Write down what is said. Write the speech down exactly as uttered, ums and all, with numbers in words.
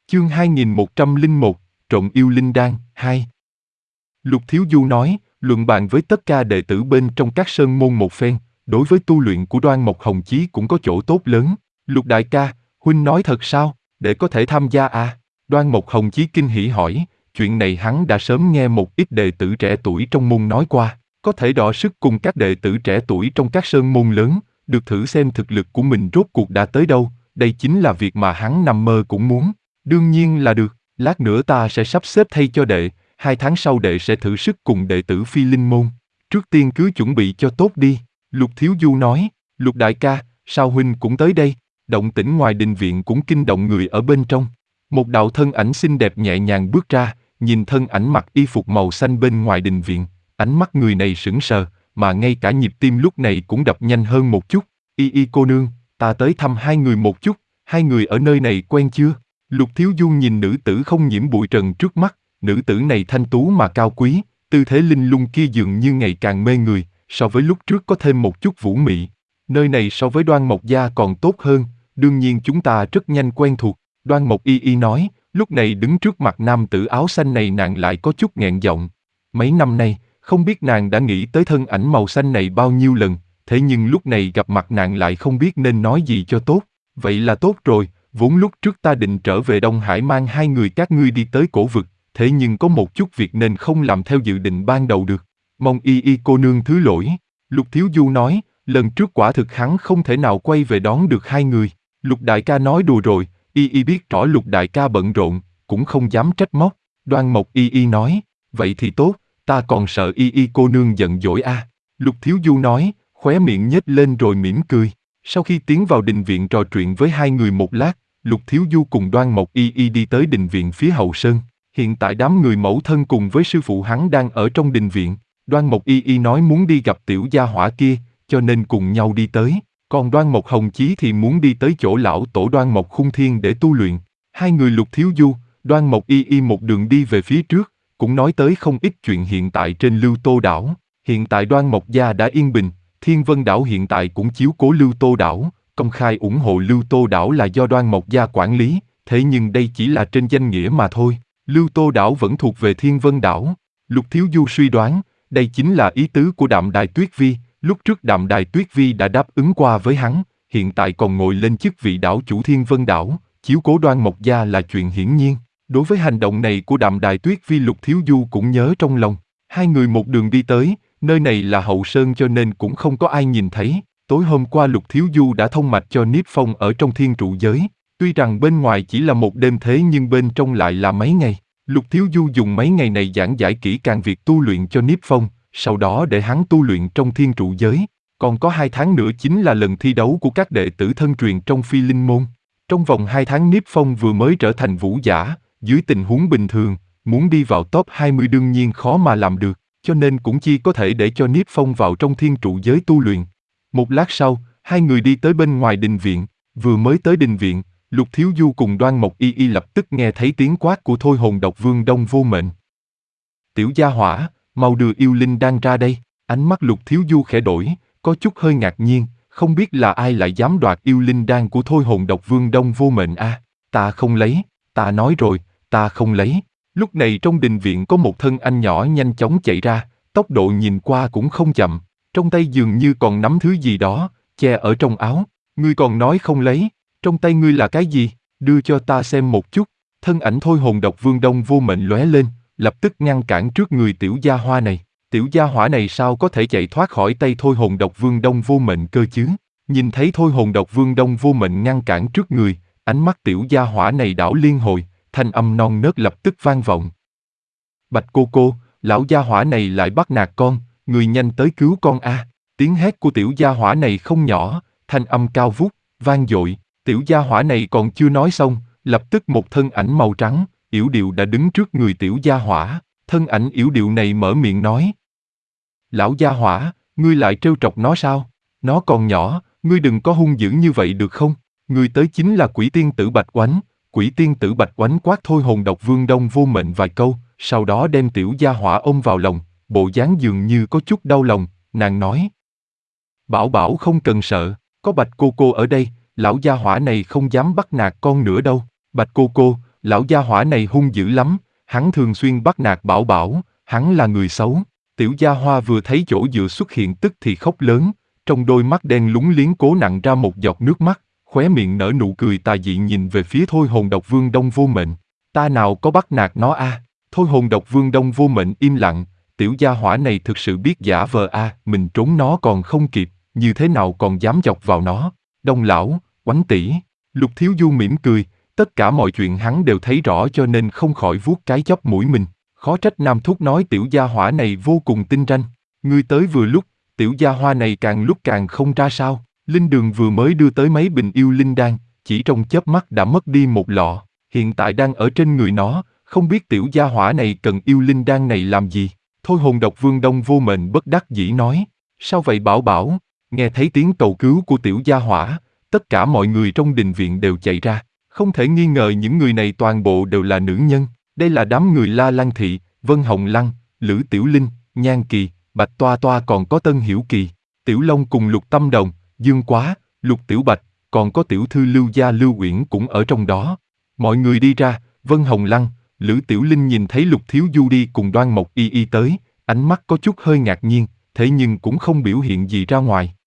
Chương hai nghìn một trăm lẻ một, trộm yêu linh đan, hai. Lục Thiếu Du nói, luận bàn với tất cả đệ tử bên trong các sơn môn một phen, đối với tu luyện của Đoan Mộc Hồng Chí cũng có chỗ tốt lớn. Lục đại ca, huynh nói thật sao, để có thể tham gia à? Đoan Mộc Hồng Chí kinh hỉ hỏi, chuyện này hắn đã sớm nghe một ít đệ tử trẻ tuổi trong môn nói qua, có thể đọ sức cùng các đệ tử trẻ tuổi trong các sơn môn lớn, được thử xem thực lực của mình rốt cuộc đã tới đâu, đây chính là việc mà hắn nằm mơ cũng muốn. Đương nhiên là được, lát nữa ta sẽ sắp xếp thay cho đệ, hai tháng sau đệ sẽ thử sức cùng đệ tử Phi Linh môn. Trước tiên cứ chuẩn bị cho tốt đi, Lục Thiếu Du nói, Lục đại ca, sao huynh cũng tới đây? Động tĩnh ngoài đình viện cũng kinh động người ở bên trong. Một đạo thân ảnh xinh đẹp nhẹ nhàng bước ra, nhìn thân ảnh mặc y phục màu xanh bên ngoài đình viện, ánh mắt người này sững sờ, mà ngay cả nhịp tim lúc này cũng đập nhanh hơn một chút. Y y cô nương, ta tới thăm hai người một chút, hai người ở nơi này quen chưa? Lục Thiếu Du nhìn nữ tử không nhiễm bụi trần trước mắt, nữ tử này thanh tú mà cao quý, tư thế linh lung kia dường như ngày càng mê người, so với lúc trước có thêm một chút vũ mị. Nơi này so với Đoan Mộc gia còn tốt hơn, đương nhiên chúng ta rất nhanh quen thuộc. Đoan Mộc y y nói, lúc này đứng trước mặt nam tử áo xanh này nàng lại có chút nghẹn giọng. Mấy năm nay, không biết nàng đã nghĩ tới thân ảnh màu xanh này bao nhiêu lần, thế nhưng lúc này gặp mặt nàng lại không biết nên nói gì cho tốt. Vậy là tốt rồi, vốn lúc trước ta định trở về Đông Hải mang hai người các ngươi đi tới cổ vực, thế nhưng có một chút việc nên không làm theo dự định ban đầu được. Mong y y cô nương thứ lỗi. Lục Thiếu Du nói, lần trước quả thực hắn không thể nào quay về đón được hai người. Lục đại ca nói đùa rồi, y y biết rõ Lục đại ca bận rộn, cũng không dám trách móc. Đoan Mộc y y nói, vậy thì tốt, ta còn sợ y y cô nương giận dỗi a. À. Lục Thiếu Du nói, khóe miệng nhếch lên rồi mỉm cười. Sau khi tiến vào đình viện trò chuyện với hai người một lát, Lục Thiếu Du cùng Đoan Mộc y y đi tới đình viện phía hậu sơn. Hiện tại đám người mẫu thân cùng với sư phụ hắn đang ở trong đình viện. Đoan Mộc y y nói muốn đi gặp tiểu gia hỏa kia, cho nên cùng nhau đi tới. Còn Đoan Mộc Hồng Chí thì muốn đi tới chỗ lão tổ Đoan Mộc Khung Thiên để tu luyện. Hai người Lục Thiếu Du, Đoan Mộc y y một đường đi về phía trước, cũng nói tới không ít chuyện hiện tại trên Lưu Tô đảo. Hiện tại Đoan Mộc gia đã yên bình, Thiên Vân đảo hiện tại cũng chiếu cố Lưu Tô đảo, công khai ủng hộ Lưu Tô đảo là do Đoan Mộc gia quản lý, thế nhưng đây chỉ là trên danh nghĩa mà thôi. Lưu Tô đảo vẫn thuộc về Thiên Vân đảo. Lục Thiếu Du suy đoán, đây chính là ý tứ của Đạm Đài Tuyết Vi, lúc trước Đạm Đài Tuyết Vi đã đáp ứng qua với hắn, hiện tại còn ngồi lên chức vị đảo chủ Thiên Vân đảo, chiếu cố Đoan Mộc gia là chuyện hiển nhiên. Đối với hành động này của Đạm Đài Tuyết Vi, Lục Thiếu Du cũng nhớ trong lòng. Hai người một đường đi tới, nơi này là hậu sơn cho nên cũng không có ai nhìn thấy. Tối hôm qua Lục Thiếu Du đã thông mạch cho Niếp Phong ở trong thiên trụ giới. Tuy rằng bên ngoài chỉ là một đêm thế nhưng bên trong lại là mấy ngày. Lục Thiếu Du dùng mấy ngày này giảng giải kỹ càng việc tu luyện cho Niếp Phong, sau đó để hắn tu luyện trong thiên trụ giới. Còn có hai tháng nữa chính là lần thi đấu của các đệ tử thân truyền trong Phi Linh môn. Trong vòng hai tháng Niếp Phong vừa mới trở thành vũ giả, dưới tình huống bình thường, muốn đi vào top hai mươi đương nhiên khó mà làm được, cho nên cũng chỉ có thể để cho Niếp Phong vào trong thiên trụ giới tu luyện. Một lát sau, hai người đi tới bên ngoài đình viện, vừa mới tới đình viện, Lục Thiếu Du cùng Đoan Mộc y y lập tức nghe thấy tiếng quát của Thôi Hồn Độc Vương Đông Vô Mệnh. Tiểu gia hỏa, mau đưa yêu linh đan ra đây. Ánh mắt Lục Thiếu Du khẽ đổi, có chút hơi ngạc nhiên, không biết là ai lại dám đoạt yêu linh đan của Thôi Hồn Độc Vương Đông Vô Mệnh a? À, ta không lấy, ta nói rồi, ta không lấy. Lúc này trong đình viện có một thân anh nhỏ nhanh chóng chạy ra, tốc độ nhìn qua cũng không chậm, trong tay dường như còn nắm thứ gì đó, che ở trong áo. Ngươi còn nói không lấy, trong tay ngươi là cái gì? Đưa cho ta xem một chút. Thân ảnh Thôi Hồn Độc Vương Đông Vô Mệnh lóe lên, lập tức ngăn cản trước người tiểu gia hoa này. Tiểu gia hỏa này sao có thể chạy thoát khỏi tay Thôi Hồn Độc Vương Đông Vô Mệnh cơ chứ? Nhìn thấy Thôi Hồn Độc Vương Đông Vô Mệnh ngăn cản trước người, ánh mắt tiểu gia hỏa này đảo liên hồi, thanh âm non nớt lập tức vang vọng. Bạch cô cô, lão gia hỏa này lại bắt nạt con, người nhanh tới cứu con a! Tiếng hét của tiểu gia hỏa này không nhỏ, thanh âm cao vút, vang dội. Tiểu gia hỏa này còn chưa nói xong, lập tức một thân ảnh màu trắng, yểu điệu đã đứng trước người tiểu gia hỏa. Thân ảnh yểu điệu này mở miệng nói: Lão gia hỏa, ngươi lại trêu chọc nó sao? Nó còn nhỏ, ngươi đừng có hung dữ như vậy được không? Người tới chính là Quỷ Tiên Tử Bạch Oánh. Quỷ Tiên Tử Bạch Oánh quát Thôi Hồn Độc Vương Đông Vô Mệnh vài câu, sau đó đem tiểu gia hỏa ôm vào lòng, bộ dáng dường như có chút đau lòng, nàng nói: Bảo bảo không cần sợ, có Bạch cô cô ở đây, lão gia hỏa này không dám bắt nạt con nữa đâu. Bạch cô cô, lão gia hỏa này hung dữ lắm, hắn thường xuyên bắt nạt Bảo Bảo, hắn là người xấu. Tiểu Gia Hoa vừa thấy chỗ dựa xuất hiện tức thì khóc lớn, trong đôi mắt đen lúng liếng cố nặn ra một giọt nước mắt, khóe miệng nở nụ cười tà dị nhìn về phía Thôi Hồn Độc Vương Đông Vô Mệnh. Ta nào có bắt nạt nó a? À? Thôi Hồn Độc Vương Đông Vô Mệnh im lặng, tiểu gia hỏa này thực sự biết giả vờ a, à, mình trốn nó còn không kịp, như thế nào còn dám chọc vào nó. Đông lão, Oánh tỷ, Lục Thiếu Du mỉm cười, tất cả mọi chuyện hắn đều thấy rõ cho nên không khỏi vuốt cái chóp mũi mình. Khó trách Nam Thúc nói tiểu gia hỏa này vô cùng tinh ranh. Ngươi tới vừa lúc, tiểu gia hoa này càng lúc càng không ra sao. Linh Đường vừa mới đưa tới mấy bình yêu linh đan, chỉ trong chớp mắt đã mất đi một lọ, hiện tại đang ở trên người nó, không biết tiểu gia hỏa này cần yêu linh đan này làm gì. Thôi Hồn Độc Vương Đông Vô Mệnh bất đắc dĩ nói, sao vậy Bảo Bảo? Nghe thấy tiếng cầu cứu của tiểu gia hỏa, tất cả mọi người trong đình viện đều chạy ra, không thể nghi ngờ những người này toàn bộ đều là nữ nhân. Đây là đám người La Lăng Thị, Vân Hồng Lăng, Lữ Tiểu Linh, Nhan Kỳ, Bạch Toa Toa còn có Tân Hiểu Kỳ, Tiểu Long cùng Lục Tâm Đồng, Dương Quá, Lục Tiểu Bạch, còn có tiểu thư Lưu Gia Lưu Uyển cũng ở trong đó. Mọi người đi ra, Vân Hồng Lăng, Lữ Tiểu Linh nhìn thấy Lục Thiếu Du đi cùng Đoan Mộc Y Y tới, ánh mắt có chút hơi ngạc nhiên, thế nhưng cũng không biểu hiện gì ra ngoài.